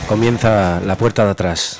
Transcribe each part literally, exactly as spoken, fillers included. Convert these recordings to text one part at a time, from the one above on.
Comienza La Puerta de Atrás.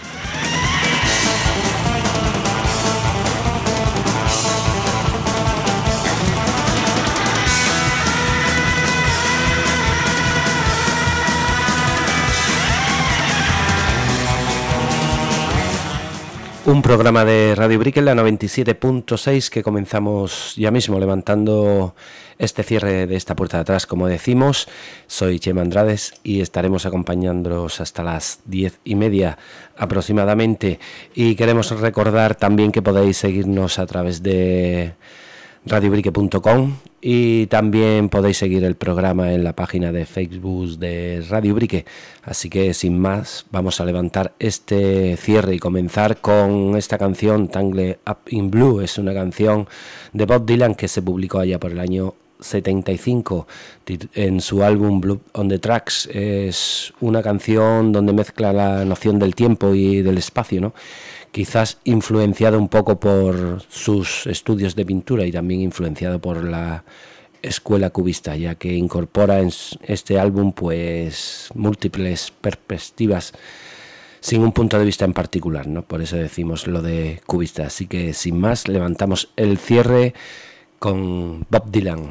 Un programa de Radio Brick en la noventa y siete punto seis que comenzamos ya mismo levantando este cierre de esta puerta de atrás, como decimos. Soy Chema Andrades y estaremos acompañándoos hasta las diez y media aproximadamente. Y queremos recordar también que podéis seguirnos a través de radio brique punto com y también podéis seguir el programa en la página de Facebook de Radio Brique. Así que sin más, vamos a levantar este cierre y comenzar con esta canción, Tangled Up in Blue. Es una canción de Bob Dylan que se publicó allá por el año setenta y cinco en su álbum Blood on the Tracks. Es una canción donde mezcla la noción del tiempo y del espacio, ¿no? Quizás influenciado un poco por sus estudios de pintura y también influenciado por la escuela cubista, ya que incorpora en este álbum pues múltiples perspectivas sin un punto de vista en particular, ¿no? Por eso decimos lo de cubista. Así que sin más, levantamos el cierre con Bob Dylan.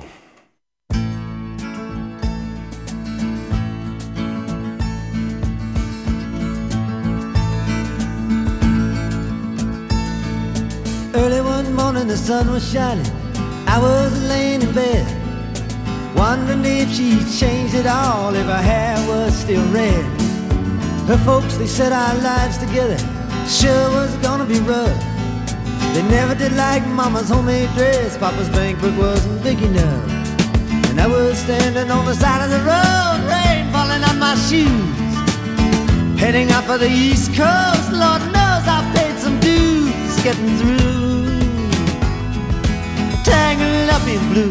Early one morning the sun was shining, I was laying in bed, wondering if she'd changed it all, if her hair was still red. Her folks, they said our lives together sure was gonna be rough. They never did like Mama's homemade dress, Papa's bank book wasn't big enough. And I was standing on the side of the road, rain falling on my shoes, heading out for the East Coast. Lord knows I paid some dues getting through, tangled up in blue.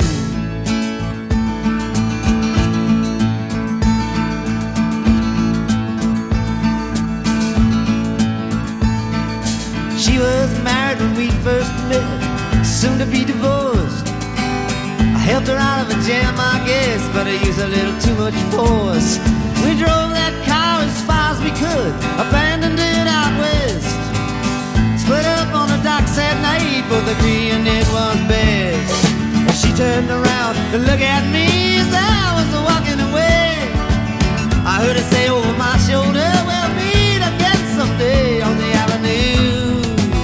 She was married when we first met, soon to be divorced. I helped her out of a jam, I guess, but I used a little too much force. We drove that car as far as we could, abandoned it out west, split up on the docks at night, both agreeing it was best. And she turned around to look at me as I was walking away. I heard her say over my shoulder, we'll meet again someday on the avenue,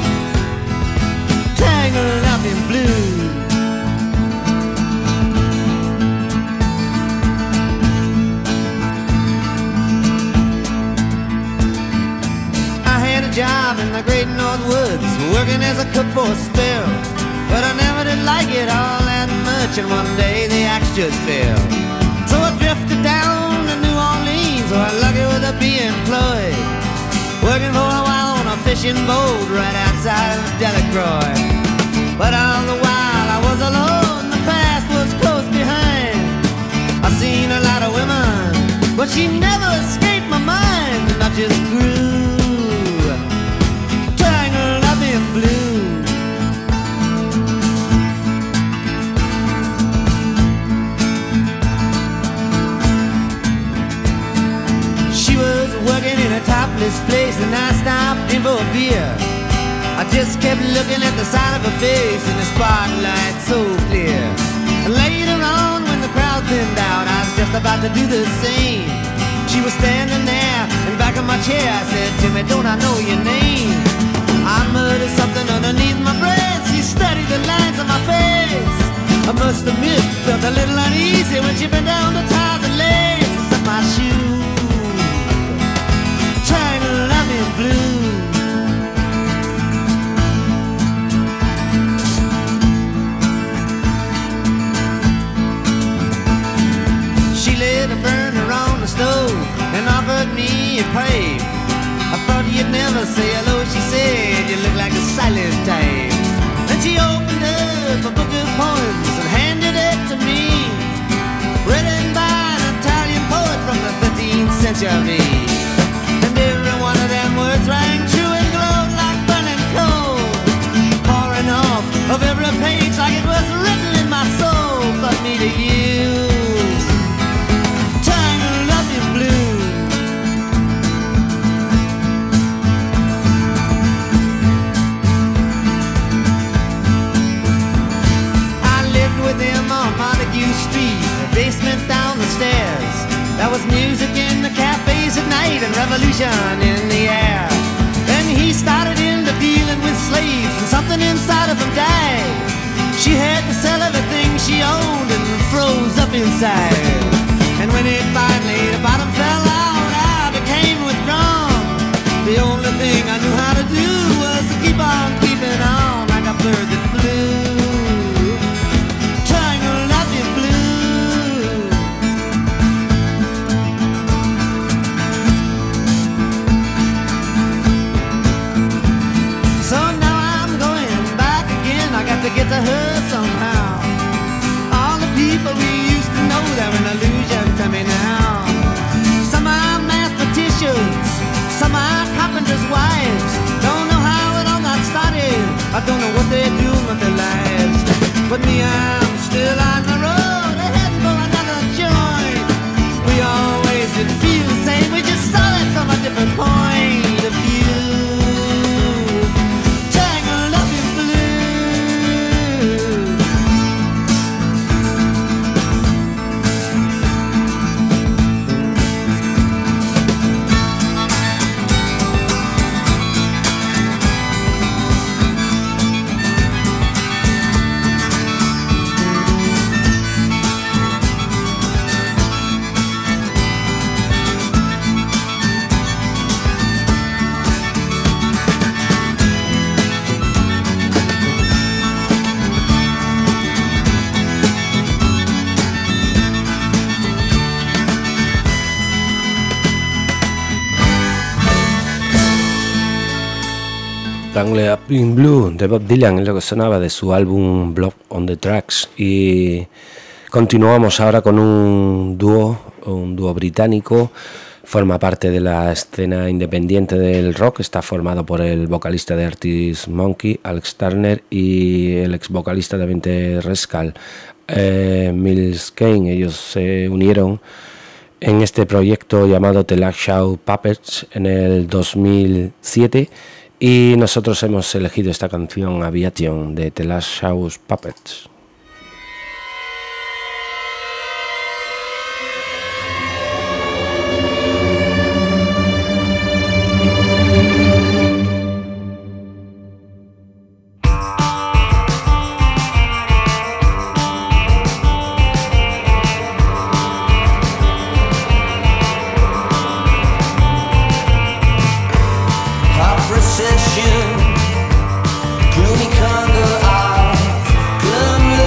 tangled up in blue. Job in the great North Woods, working as a cook for a spell, but I never did like it all that much, and one day the axe just fell. So I drifted down to New Orleans, where I'm lucky with a be employed, working for a while on a fishing boat right outside of Delacroix. But all the while I was alone, the past was close behind. I seen a lot of women, but she never escaped my mind, and I just grew blue. She was working in a topless place and I stopped in for a beer. I just kept looking at the side of her face in the spotlight so clear. And later on when the crowd thinned out, I was just about to do the same. She was standing there in back of my chair. I said, Timmy, don't I know your name? I muttered something underneath my breath. She studied the lines on my face. I must admit, felt a little uneasy when she bent down to tie the laces of my shoe, tangled up in blue. She lit a burner on the stove and offered me a pipe. I thought you'd never say hello, she said, you look like a silent type. Then she opened up a book of poems and handed it to me, written by an Italian poet from the thirteenth century. And every one of them words rang true and glowed like burning coal, pouring off of every page like it was written in my soul. But me to you, tangled up in blue. There was music in the cafes at night and revolution in the air. Then he started into dealing with slaves and something inside of him died. She had to sell everything she owned and froze up inside. And when it finally, the bottom fell out, I became withdrawn. The only thing I knew how to do was to keep on keeping on like a bird that flew. Tangled up in blue. So now I'm going back again. I got to get to her somehow. All the people we used to know, they're an illusion to me now. Some are mathematicians, some are carpenters' wives. Don't know how it all got started. I don't know what they're doing with their lives. But me, I'm still on the road, heading for another joint. We always did feel the same. We just saw it from a different point of view. Tangled up in blue. Tangled Up in Blue de Bob Dylan es lo que sonaba de su álbum Blood on the Tracks, y continuamos ahora con un dúo, un dúo británico. Forma parte de la escena independiente del rock, está formado por el vocalista de Arctic Monkey, Alex Turner, y el ex vocalista también de Rascal, eh, Miles Kane. Ellos se unieron en este proyecto llamado The Last Shaw Puppets en el dos mil siete, y nosotros hemos elegido esta canción Aviation de The Last Shaw Puppets. Gloomy Congo eyes, gloomy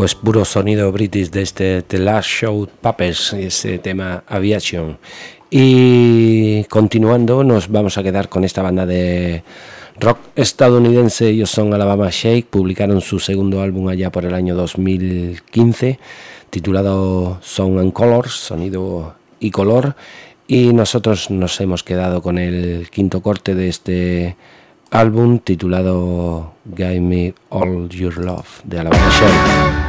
Pues puro sonido british de este The Last Show Puppets, ese tema Aviation. Y continuando, nos vamos a quedar con esta banda de rock estadounidense. Ellos son Alabama Shake, publicaron su segundo álbum allá por el año dos mil quince, titulado Sound and Colors, sonido y color, y nosotros nos hemos quedado con el quinto corte de este álbum titulado Give Me All Your Love de Alabama Shake.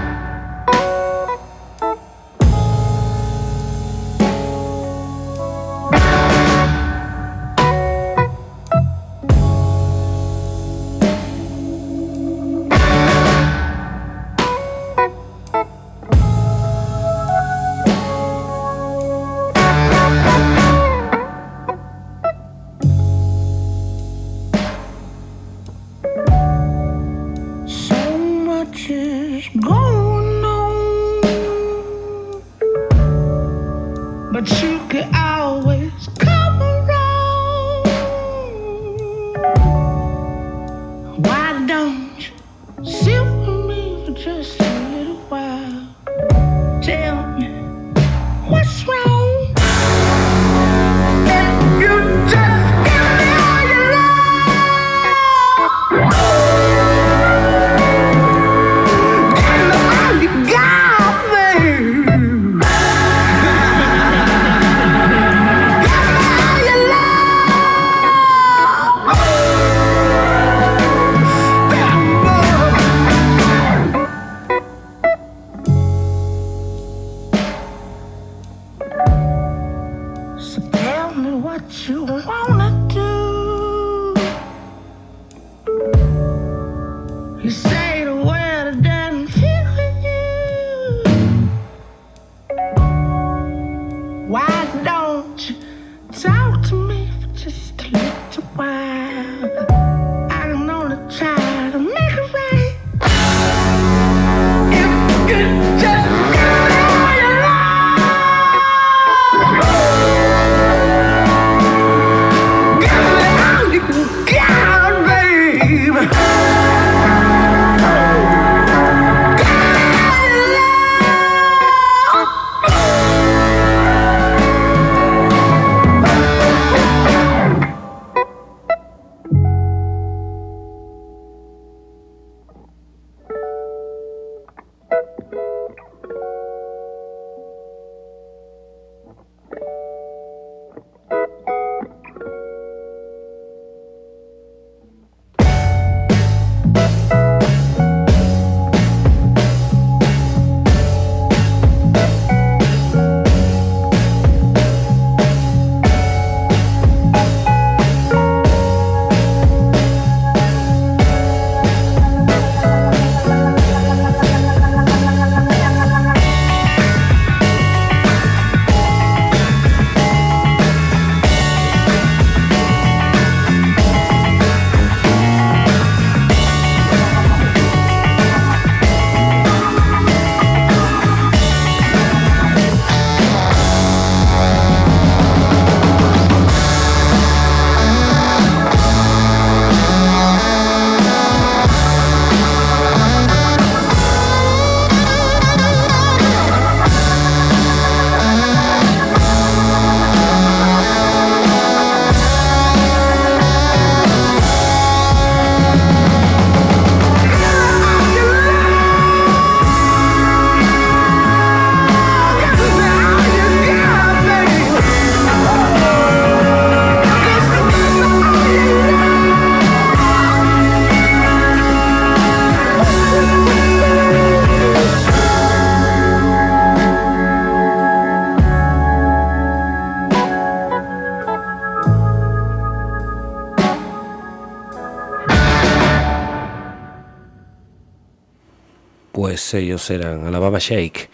Pues ellos eran Alabama Shake,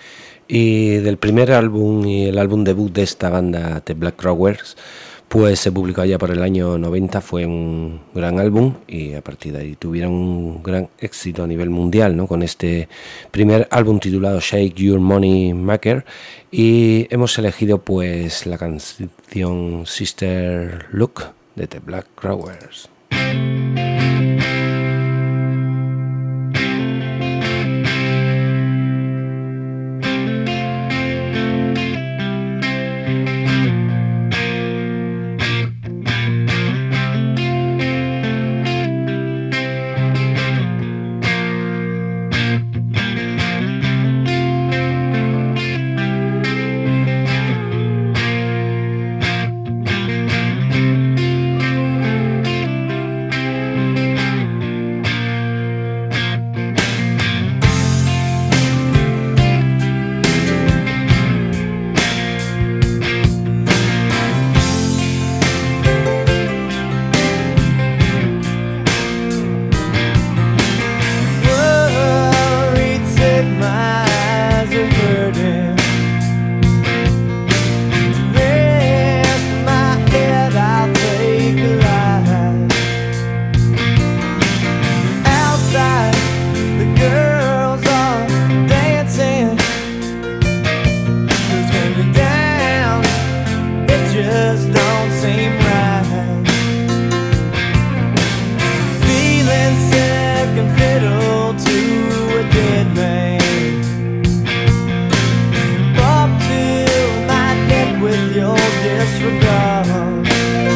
y del primer álbum y el álbum debut de esta banda, The Black Crowers, pues se publicó allá por el año noventa, fue un gran álbum y a partir de ahí tuvieron un gran éxito a nivel mundial, ¿no? Con este primer álbum titulado Shake Your Money Maker, y hemos elegido pues la canción Sister Look de The Black Crowers. disregard.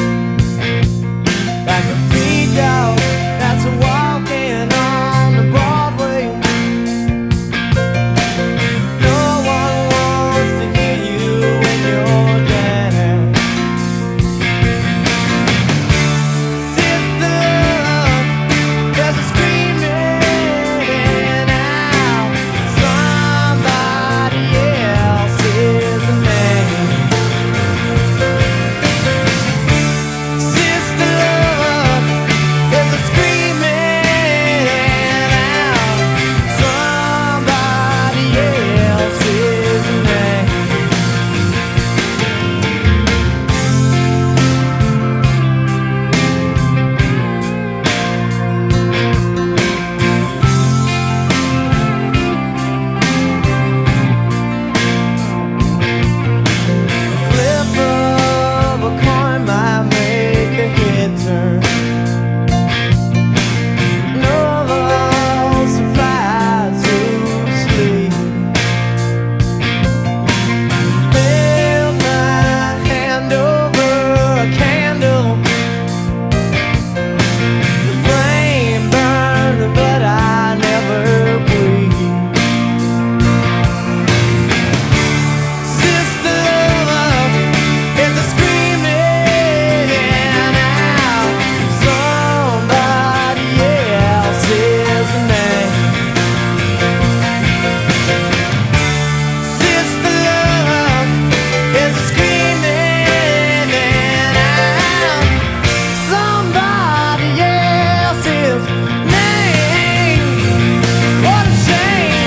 Like a free dog that's walking on the Broadway. No one wants to hear you when you're down. Sister, there's a screaming out somebody else's name. Sister, there's a screaming out somebody else's name. Flip of a coin might make a head turn. No surprise to sleep. Held my hand over a candle. The flame burned, but I never breathed. Sister, is a screaming out somebody else's name. Sister, is a screaming out somebody else's name. What a shame.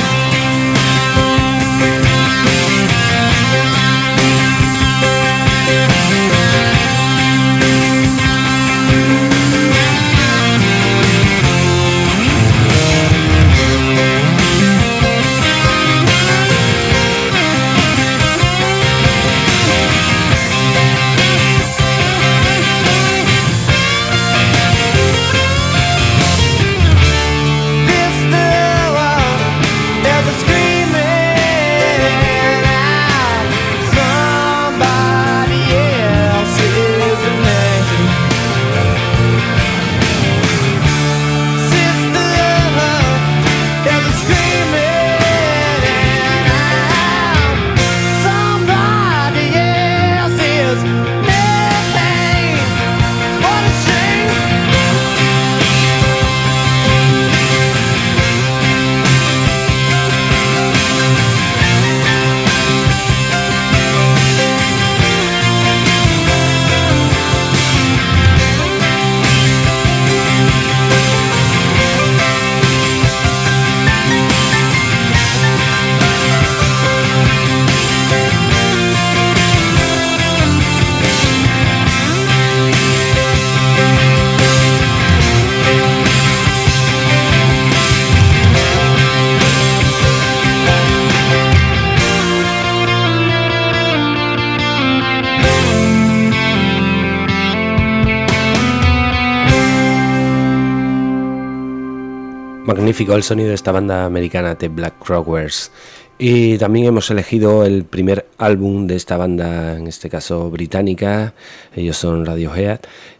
Magnífico el sonido de esta banda americana, The Black Crowers. Y también hemos elegido el primer álbum de esta banda, en este caso británica. Ellos son Radiohead.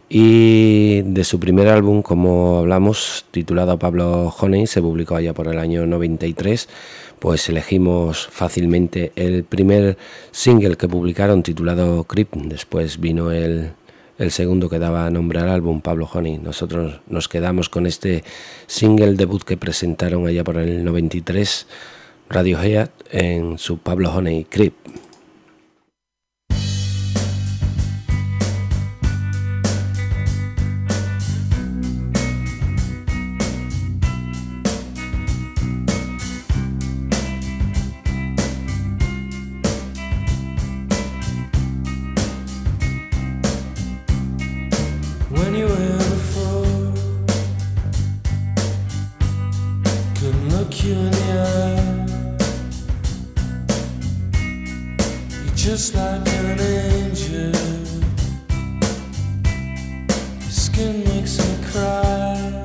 Y de su primer álbum, como hablamos, titulado Pablo Honey, se publicó allá por el año noventa y tres. Pues elegimos fácilmente el primer single que publicaron, titulado Creep. Después vino el... el segundo que daba nombre al álbum, Pablo Honey. Nosotros nos quedamos con este single debut que presentaron allá por el noventa y tres, Radiohead, en su Pablo Honey, Creep. When you were before, couldn't look you in the eye. You're just like an angel. Your skin makes me cry.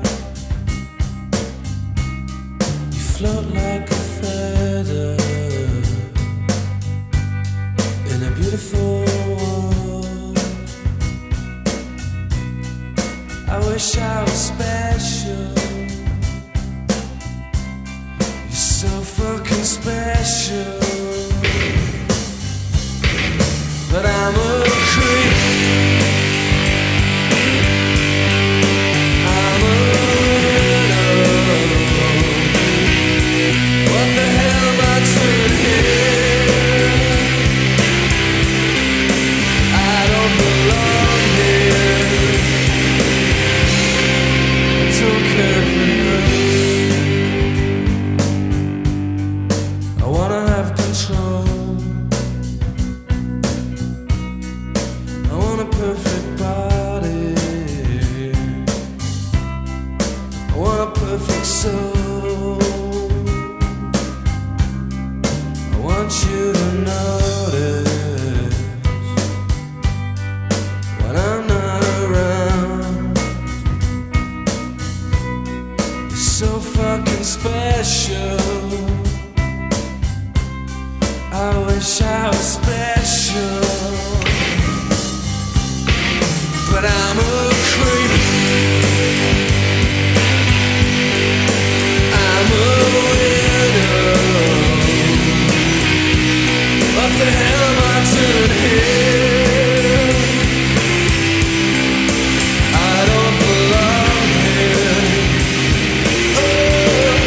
You float like a feather in a beautiful world. wish I was special. You're so fucking special. But I'm a creep. I'm a widow. What the hell am I doing here? I don't belong here. I don't care for this. I wanna have control. I want a perfect body. I want a perfect soul. I want you to notice when I'm not around. You're so fucking special. I wish I was special. But I'm a creep. I'm a widow. What the hell am I doing here? I don't belong here. Oh,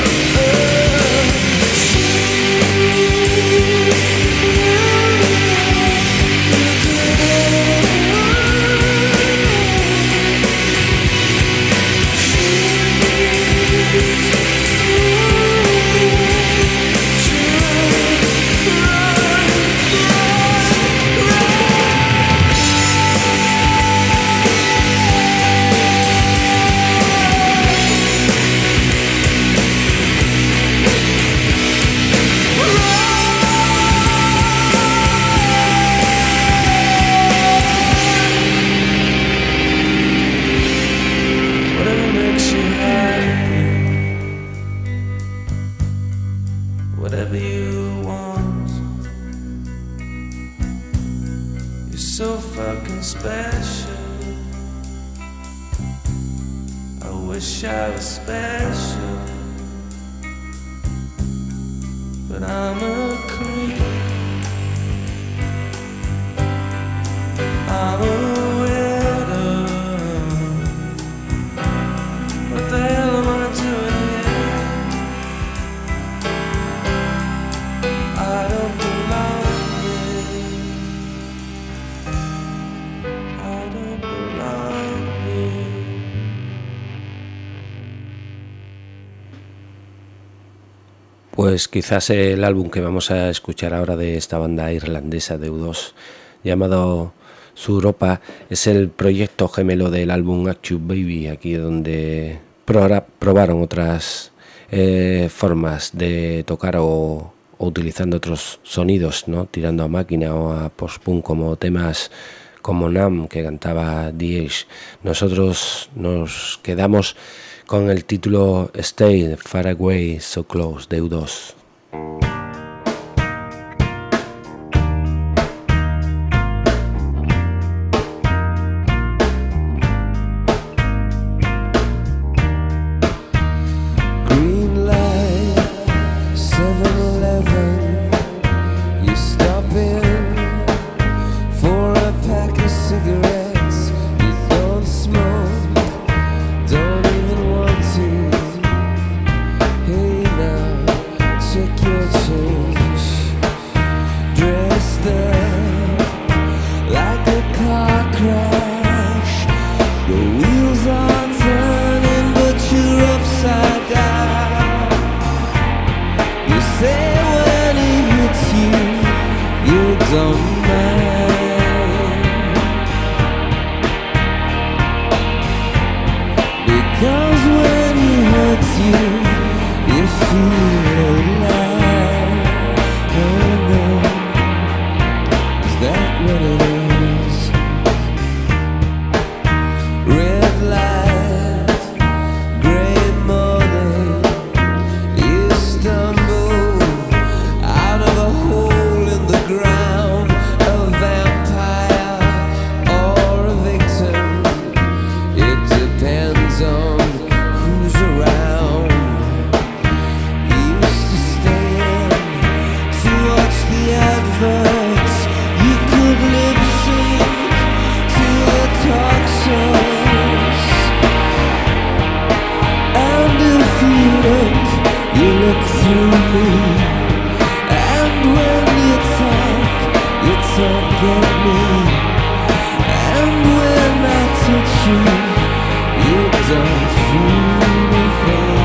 whatever makes you happy, whatever you want. You're so fucking special. I wish I was special. But I'm a creep. I'm a widow. What the hell am I doing here? I don't belong here. I don't belong here. Pues quizás el álbum que vamos a escuchar ahora de esta banda irlandesa de U dos llamado Suropa es el proyecto gemelo del álbum Actu Baby, aquí donde probaron otras eh, formas de tocar o, o utilizando otros sonidos, ¿no? Tirando a máquina o a post-punk, como temas como Nam que cantaba The Age. Nosotros nos quedamos con el título Stay Far Away So Close de U dos. Depends forget me. And when I touch you, you don't feel anything.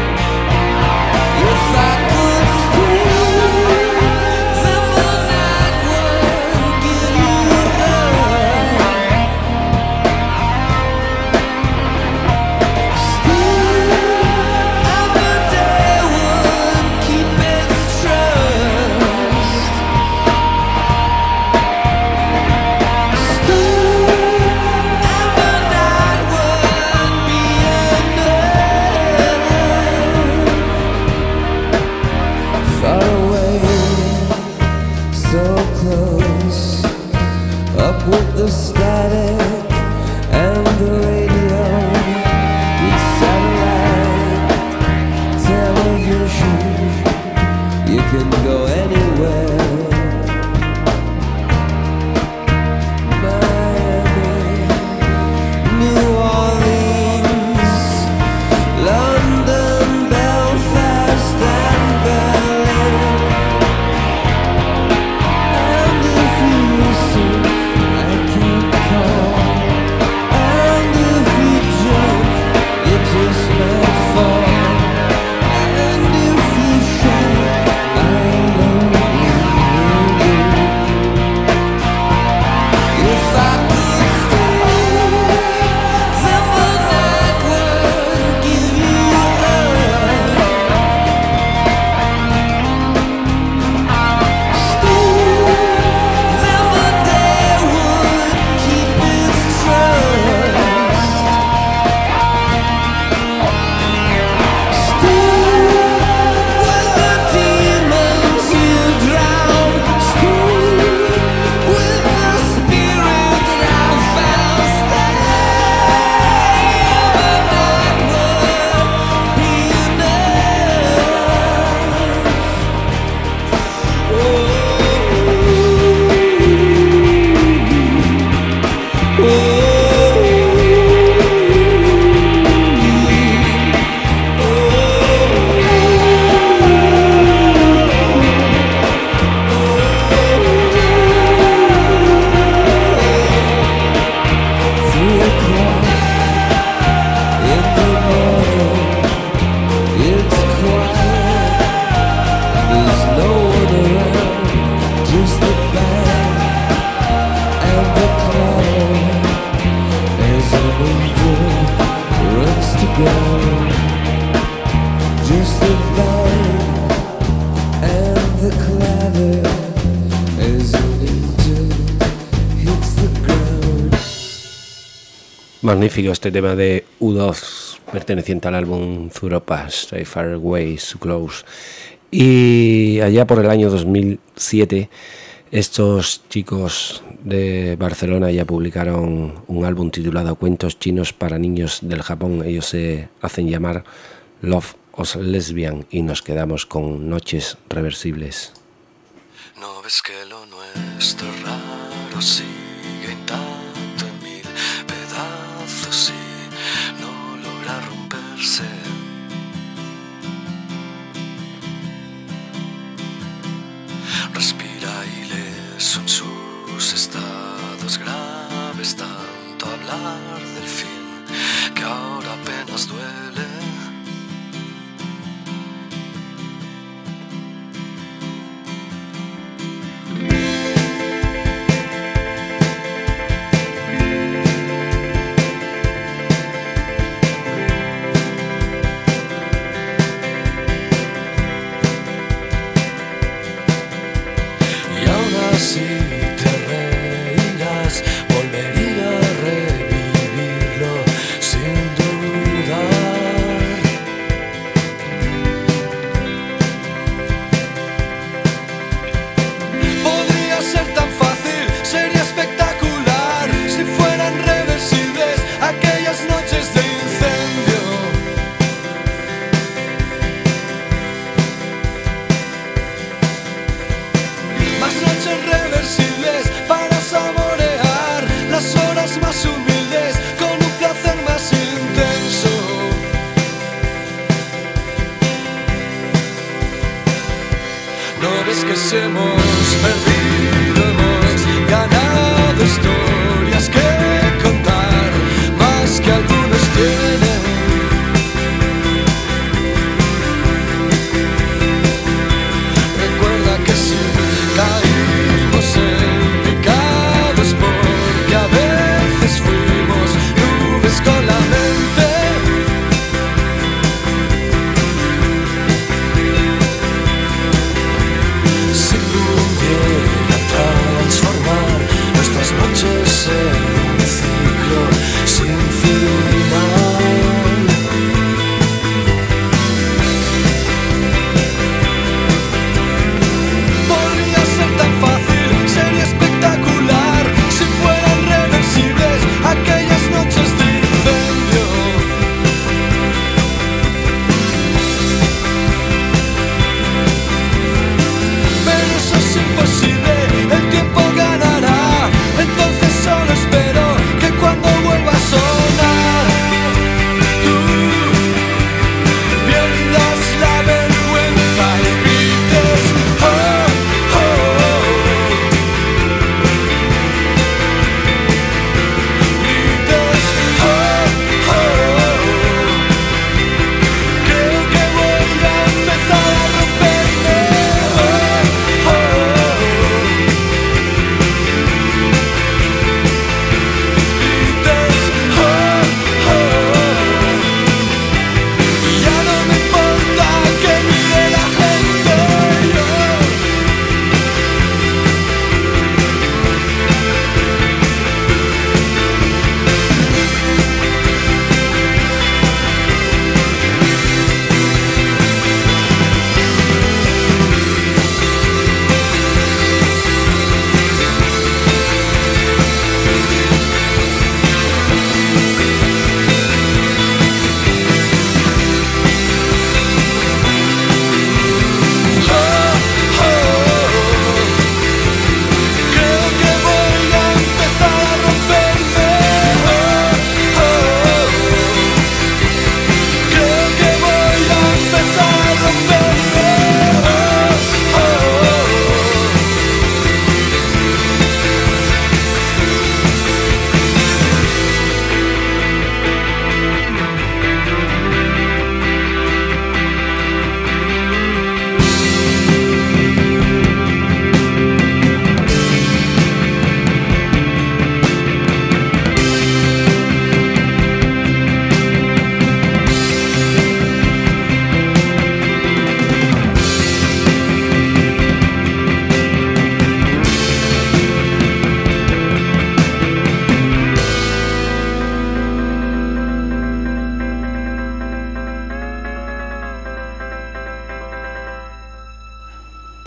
If I could stay, then the night would give you love. Stay, and the day would keep its trust. Stay, and the night would be enough. Far away, so close, up with the static and the radio, with satellite television. You can go anywhere. Miami, New Orleans, London, Belfast and Berlin. And if you listen, I can't call. And if you jump, you just might fall. And if you shout, I love you. If I could stay, then the night would give you love. Stay, then the day would keep its trust. Stay, with the demons you drown. Stay, with the spirit that I found. Stay, the night would be three o'clock in the morning. It's quiet. There's no one around, just the band and the cloud. As an angel runs to ground, just the band and the clatter. As an angel hits the ground. Magnífico este tema de U dos, perteneciente al álbum Zuropa, Stay Far Away, So Close. Y allá por el año dos mil siete, estos chicos de Barcelona ya publicaron un álbum titulado Cuentos chinos para niños del Japón. Ellos se hacen llamar Love of Lesbian y nos quedamos con Noches Reversibles. ¿No ves que lo nuestro raro sigue intacto en mil pedazos y no logra romperse? Respira ileso en sus estados graves, tanto hablar del fin que ahora apenas duele. Y aún así te reirás, volvería a revivirlo sin duda.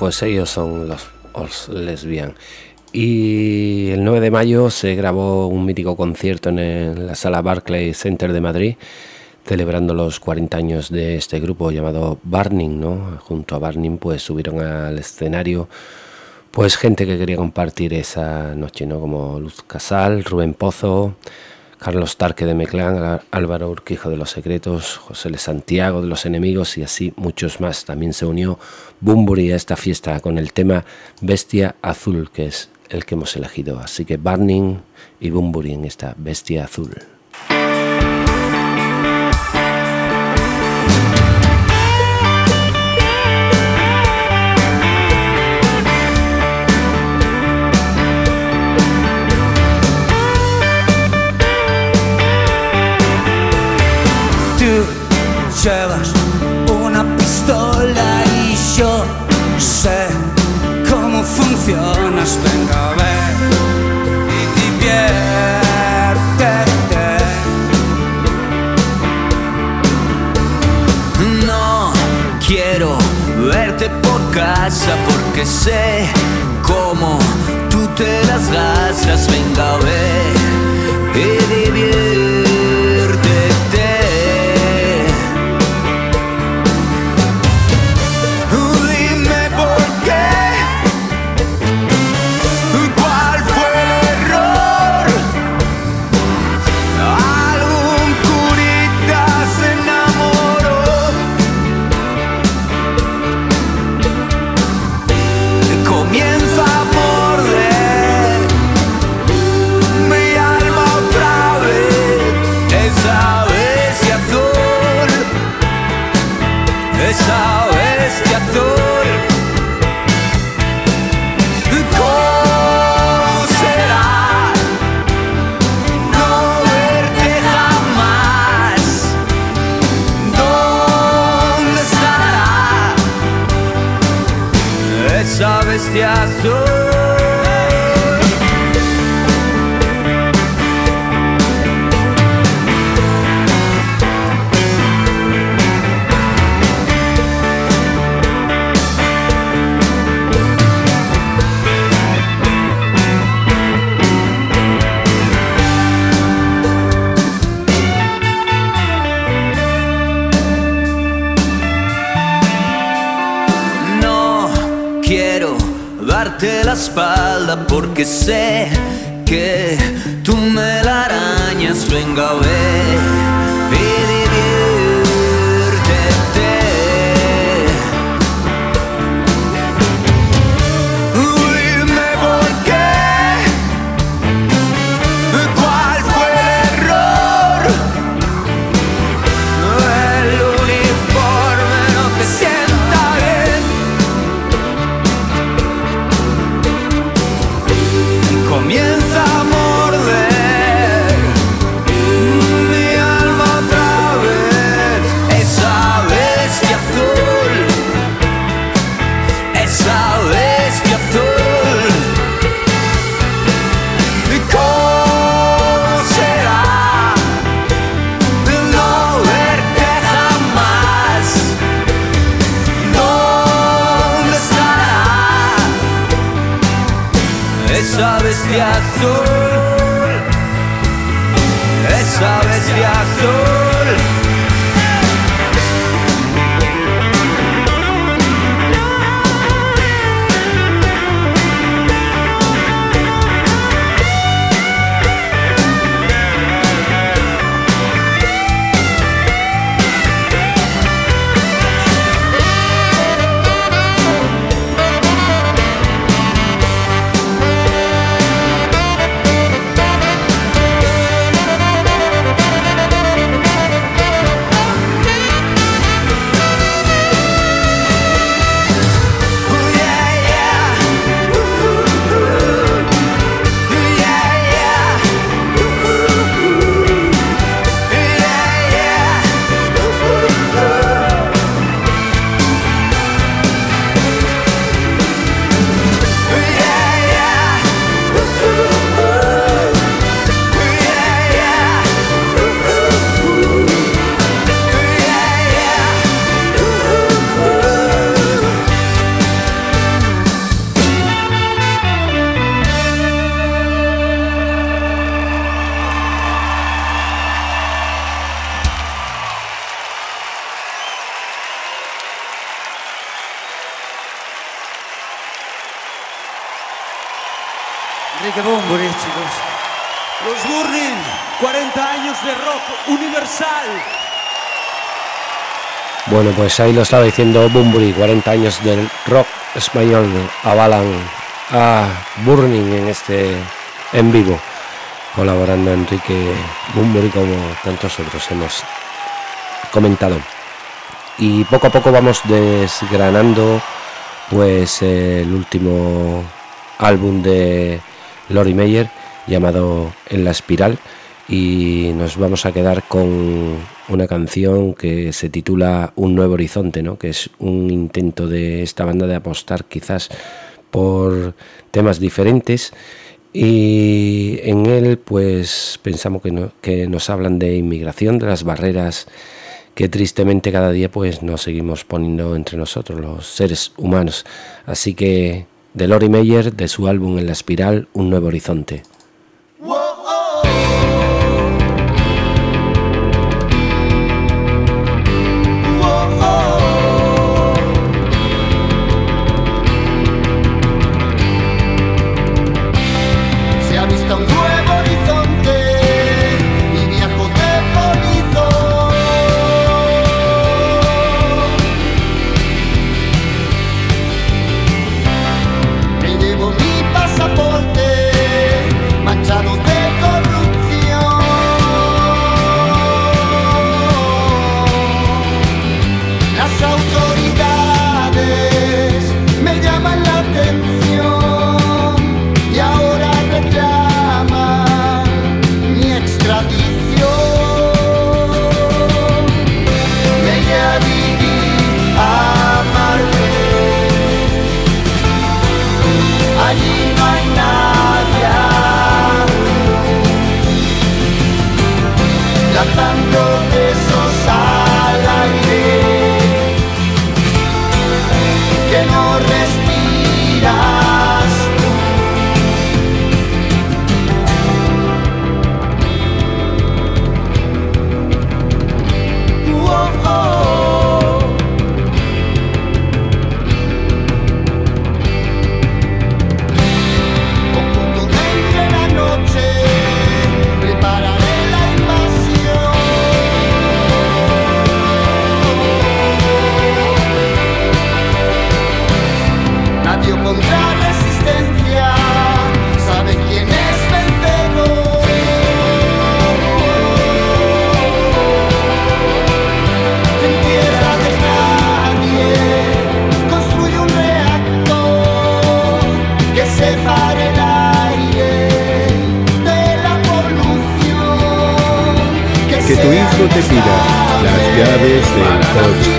Pues ellos son los, los Lesbian. Y el nueve de mayo se grabó un mítico concierto en, el, en la sala Barclays Center de Madrid, celebrando los cuarenta años de este grupo llamado Burning, ¿no? Junto a Burning pues subieron al escenario pues gente que quería compartir esa noche, ¿no? Como Luz Casal, Rubén Pozo, Carlos Tarque de Meclán, Álvaro Urquijo de Los Secretos, José L. Santiago de Los Enemigos y así muchos más. También se unió Bunbury a esta fiesta con el tema Bestia Azul, que es el que hemos elegido. Así que Burning y Bunbury en esta Bestia Azul. Llevas una pistola y yo sé cómo funcionas. Venga, ven y diviértete. No quiero verte por casa porque sé cómo tú te las gastas. Venga, ven y diviértete. Esa bestia azul, ¿cómo será no verte jamás? ¿Dónde estará esa bestia azul? Darte la espalda porque sé que tú me la arañas. Venga, ve y diviértete. Dime por qué, cuál fue el error. El uniforme no te sienta bien. Comienza a morder mi alma otra vez. Esa bestia azul, esa bestia azul. ¿Cómo será no verte jamás? ¿Dónde estará esa bestia azul? Esa bestia azul. Enrique Bunbury, chicos. Los Burning, cuarenta años de rock universal. Bueno, pues ahí lo estaba diciendo Bunbury, cuarenta años del rock español avalan a Burning en este en vivo, colaborando Enrique Bunbury como tantos otros hemos comentado. Y poco a poco vamos desgranando pues el último álbum de Lori Meyer llamado En la Espiral, y nos vamos a quedar con una canción que se titula Un Nuevo Horizonte, ¿no? Que es un intento de esta banda de apostar quizás por temas diferentes, y en él pues pensamos que, no, que nos hablan de inmigración, de las barreras que tristemente cada día pues nos seguimos poniendo entre nosotros los seres humanos. Así que de Lori Meyer, de su álbum En la Espiral, Un Nuevo Horizonte. Que tu hijo te pida las llaves del coche.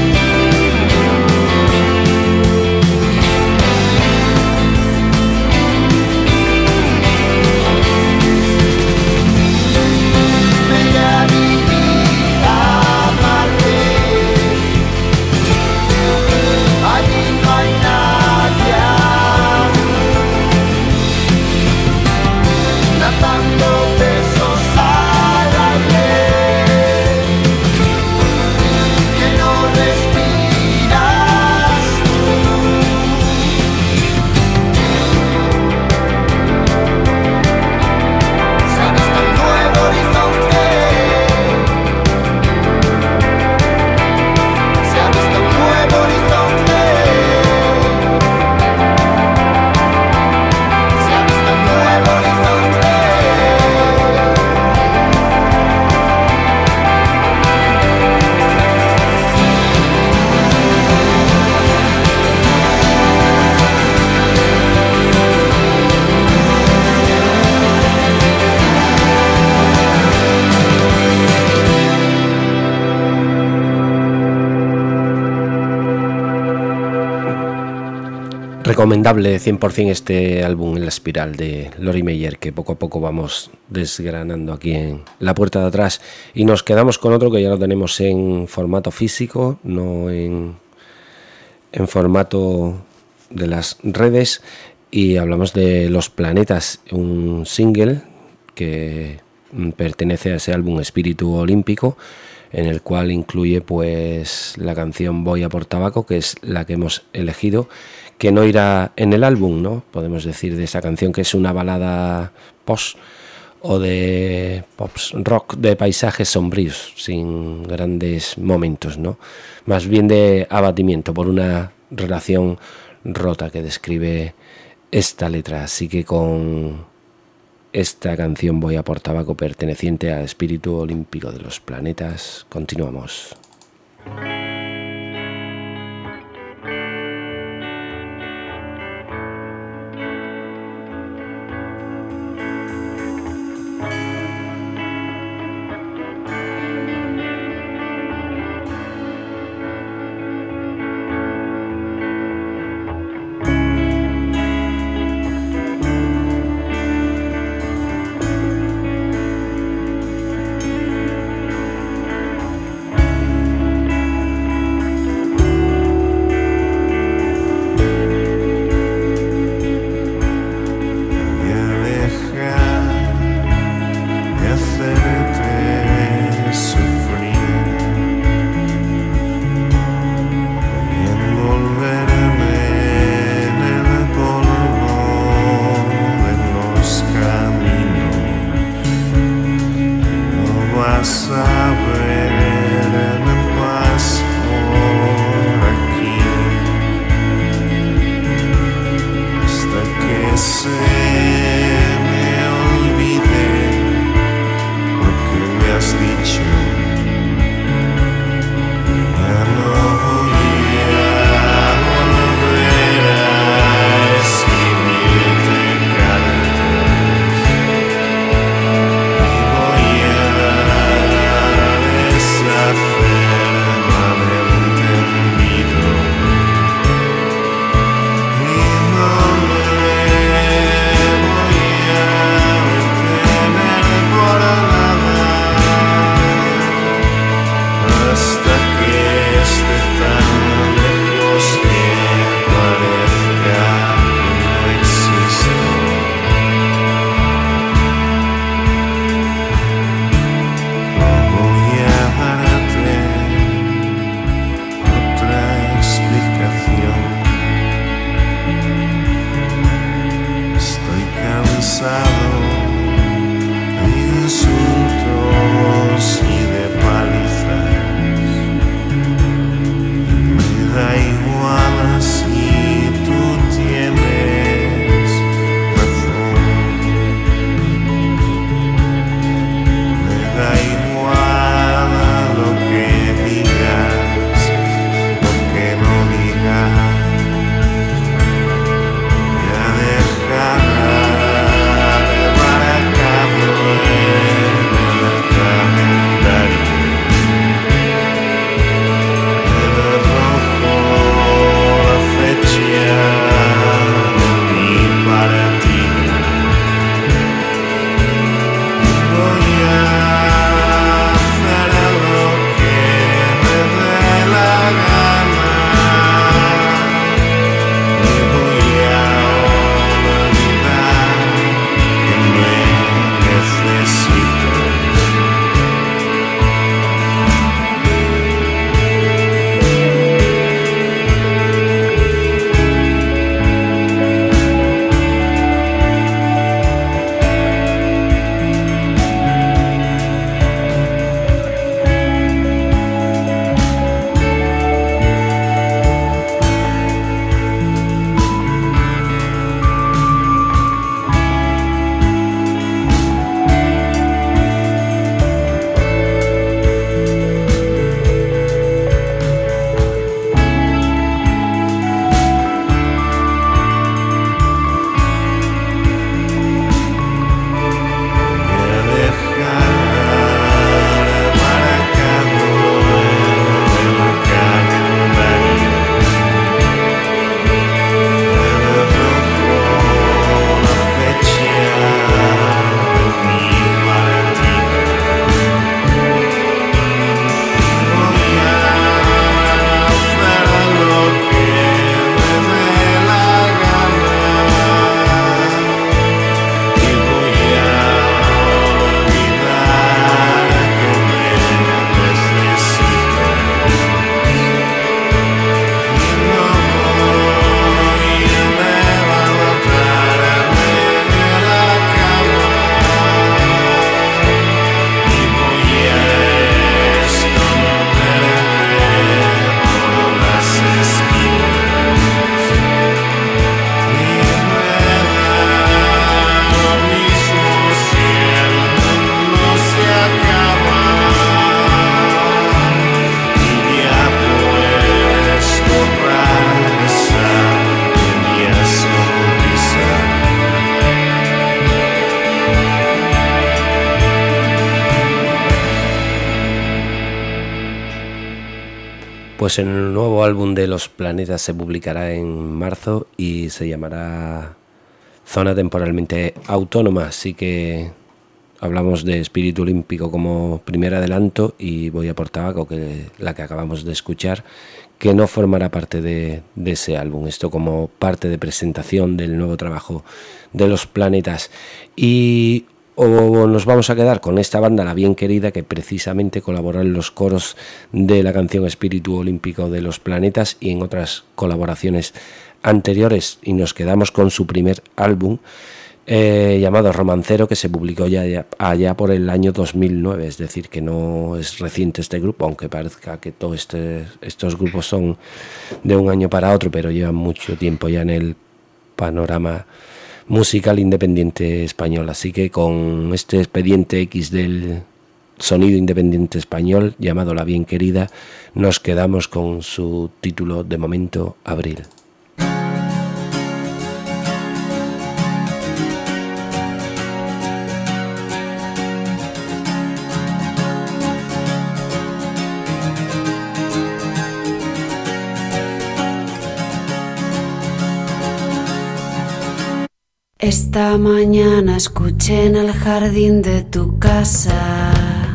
Thank recomendable cien por ciento este álbum, En la espiral, de Lori Meyer, que poco a poco vamos desgranando aquí en La puerta de atrás. Y nos quedamos con otro que ya lo tenemos en formato físico, no en, en formato de las redes, y hablamos de Los Planetas, un single que pertenece a ese álbum Espíritu Olímpico, en el cual incluye pues la canción Voy a por tabaco, que es la que hemos elegido, que no irá en el álbum, ¿no? Podemos decir de esa canción que es una balada post o de pop rock de paisajes sombríos, sin grandes momentos, ¿no? Más bien de abatimiento por una relación rota que describe esta letra. Así que con esta canción Voy a por tabaco, perteneciente a Espíritu Olímpico de Los Planetas, continuamos. Pues el nuevo álbum de Los Planetas se publicará en marzo y se llamará Zona Temporalmente Autónoma, así que hablamos de Espíritu Olímpico como primer adelanto y Voy a por Tabaco, que la que acabamos de escuchar, que no formará parte de, de ese álbum, esto como parte de presentación del nuevo trabajo de Los Planetas. Y o nos vamos a quedar con esta banda, La Bien Querida, que precisamente colaboró en los coros de la canción Espíritu Olímpico de Los Planetas y en otras colaboraciones anteriores, y nos quedamos con su primer álbum eh, llamado Romancero, que se publicó ya, ya allá por el año dos mil nueve, es decir, que no es reciente este grupo, aunque parezca que todos este, estos grupos son de un año para otro, pero llevan mucho tiempo ya en el panorama musical independiente español. Así que con este expediente X del sonido independiente español llamado La Bien Querida, nos quedamos con su título de momento, Abril. Esta mañana escuché en el jardín de tu casa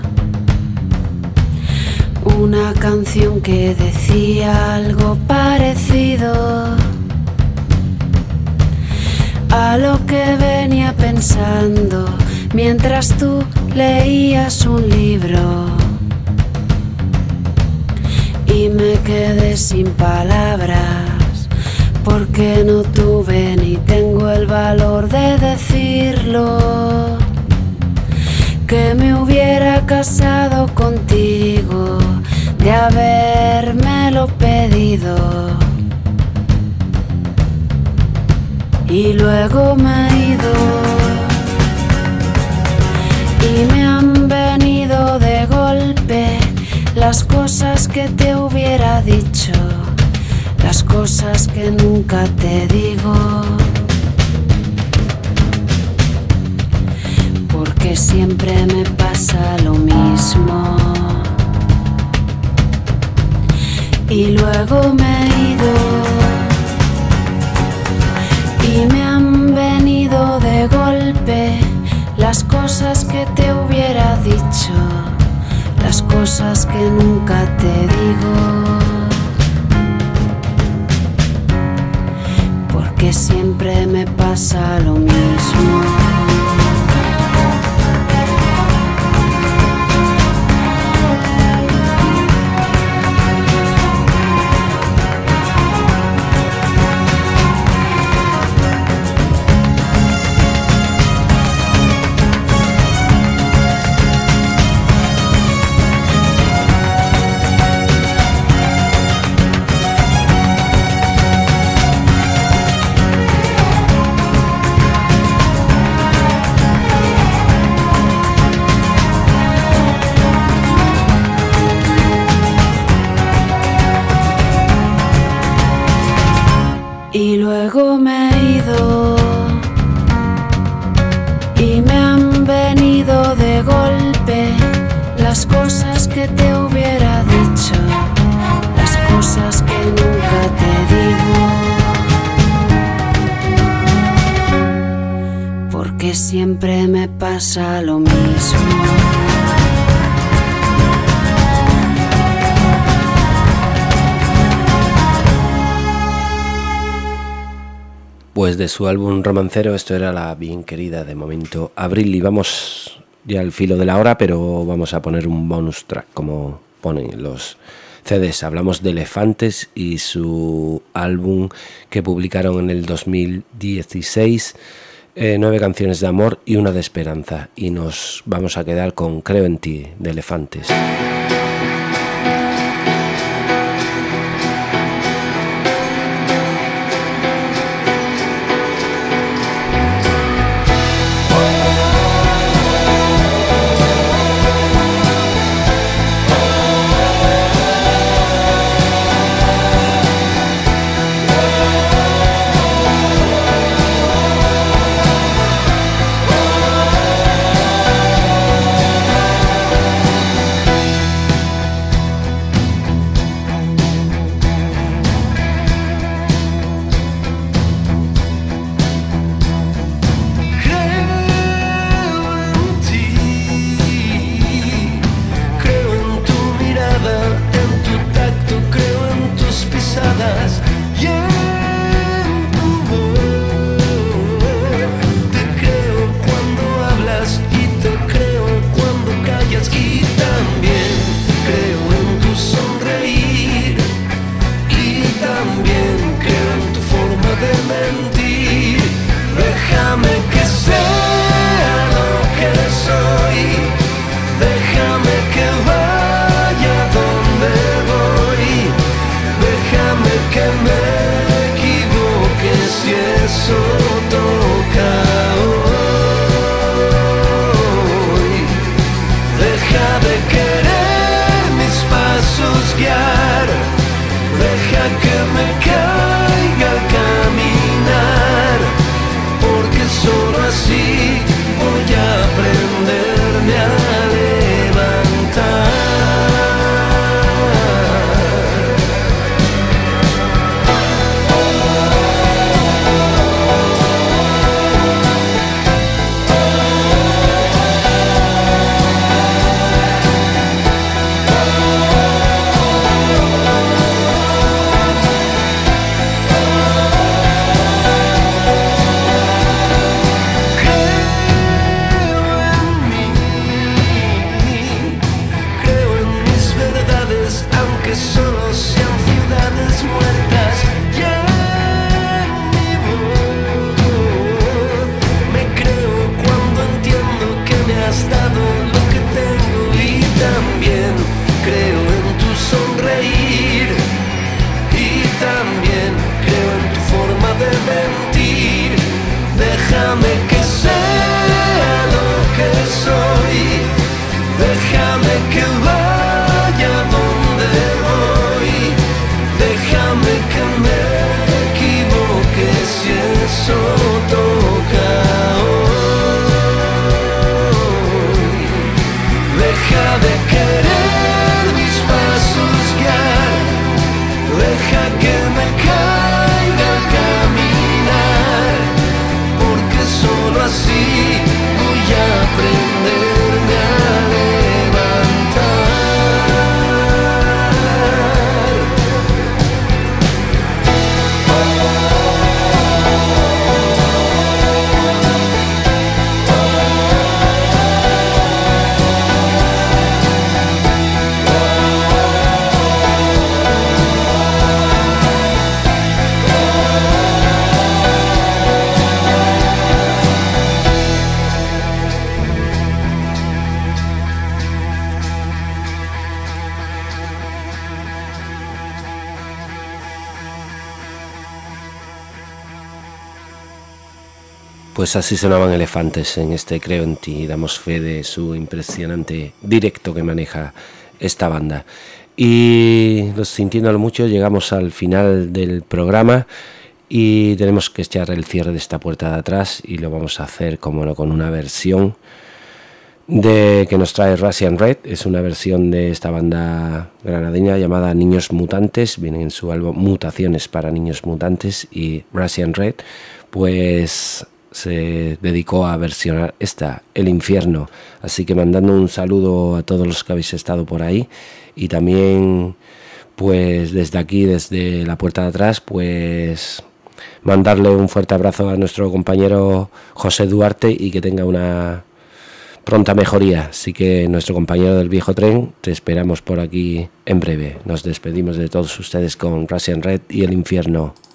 una canción que decía algo parecido a lo que venía pensando mientras tú leías un libro, y me quedé sin palabras porque no tuve ni tengo el valor de decirlo, que me hubiera casado contigo de habérmelo pedido. Y luego me he ido y me han venido de golpe las cosas que te hubiera dicho, las cosas que nunca te digo, porque siempre me pasa lo mismo. Y luego me he ido y me han venido de golpe las cosas que te hubiera dicho, las cosas que nunca te digo, que siempre me pasa lo mismo. Y luego me he ido y me han venido de golpe las cosas que te hubiera dicho, las cosas que nunca te digo, porque siempre me pasa lo mismo. Pues de su álbum Romancero, esto era La Bien Querida, de momento Abril, y vamos ya al filo de la hora, pero vamos a poner un bonus track como ponen los C Ds. Hablamos de Elefantes y su álbum que publicaron en el dos mil dieciséis, eh, nueve canciones de amor y una de esperanza, y nos vamos a quedar con Creo en ti, de Elefantes. que solo sean ciudades muertas. Ya mi voz, me creo cuando entiendo que me has dado lo que tengo y también creo en tu sonreír y también creo en tu forma de mentir. Déjame que sea lo que soy, déjame que vaya donde voy, déjame que me equivoque si eso toca hoy. Deja de querer mis pasos guiar, deja que me caiga al caminar, porque solo así voy a aprenderme a levantar. Pues así sonaban Elefantes en este Creo en Ti. Damos fe de su impresionante directo que maneja esta banda. Y sintiéndolo mucho, llegamos al final del programa y tenemos que echar el cierre de esta puerta de atrás, y lo vamos a hacer, como no, con una versión de que nos trae Russian Red. Es una versión de esta banda granadina llamada Niños Mutantes. Viene en su álbum Mutaciones para Niños Mutantes, y Russian Red pues se dedicó a versionar esta, El Infierno. Así que mandando un saludo a todos los que habéis estado por ahí, y también pues desde aquí, desde la puerta de atrás, pues mandarle un fuerte abrazo a nuestro compañero José Duarte y que tenga una pronta mejoría. Así que nuestro compañero del viejo tren, te esperamos por aquí en breve. Nos despedimos de todos ustedes con Russian Red y El Infierno.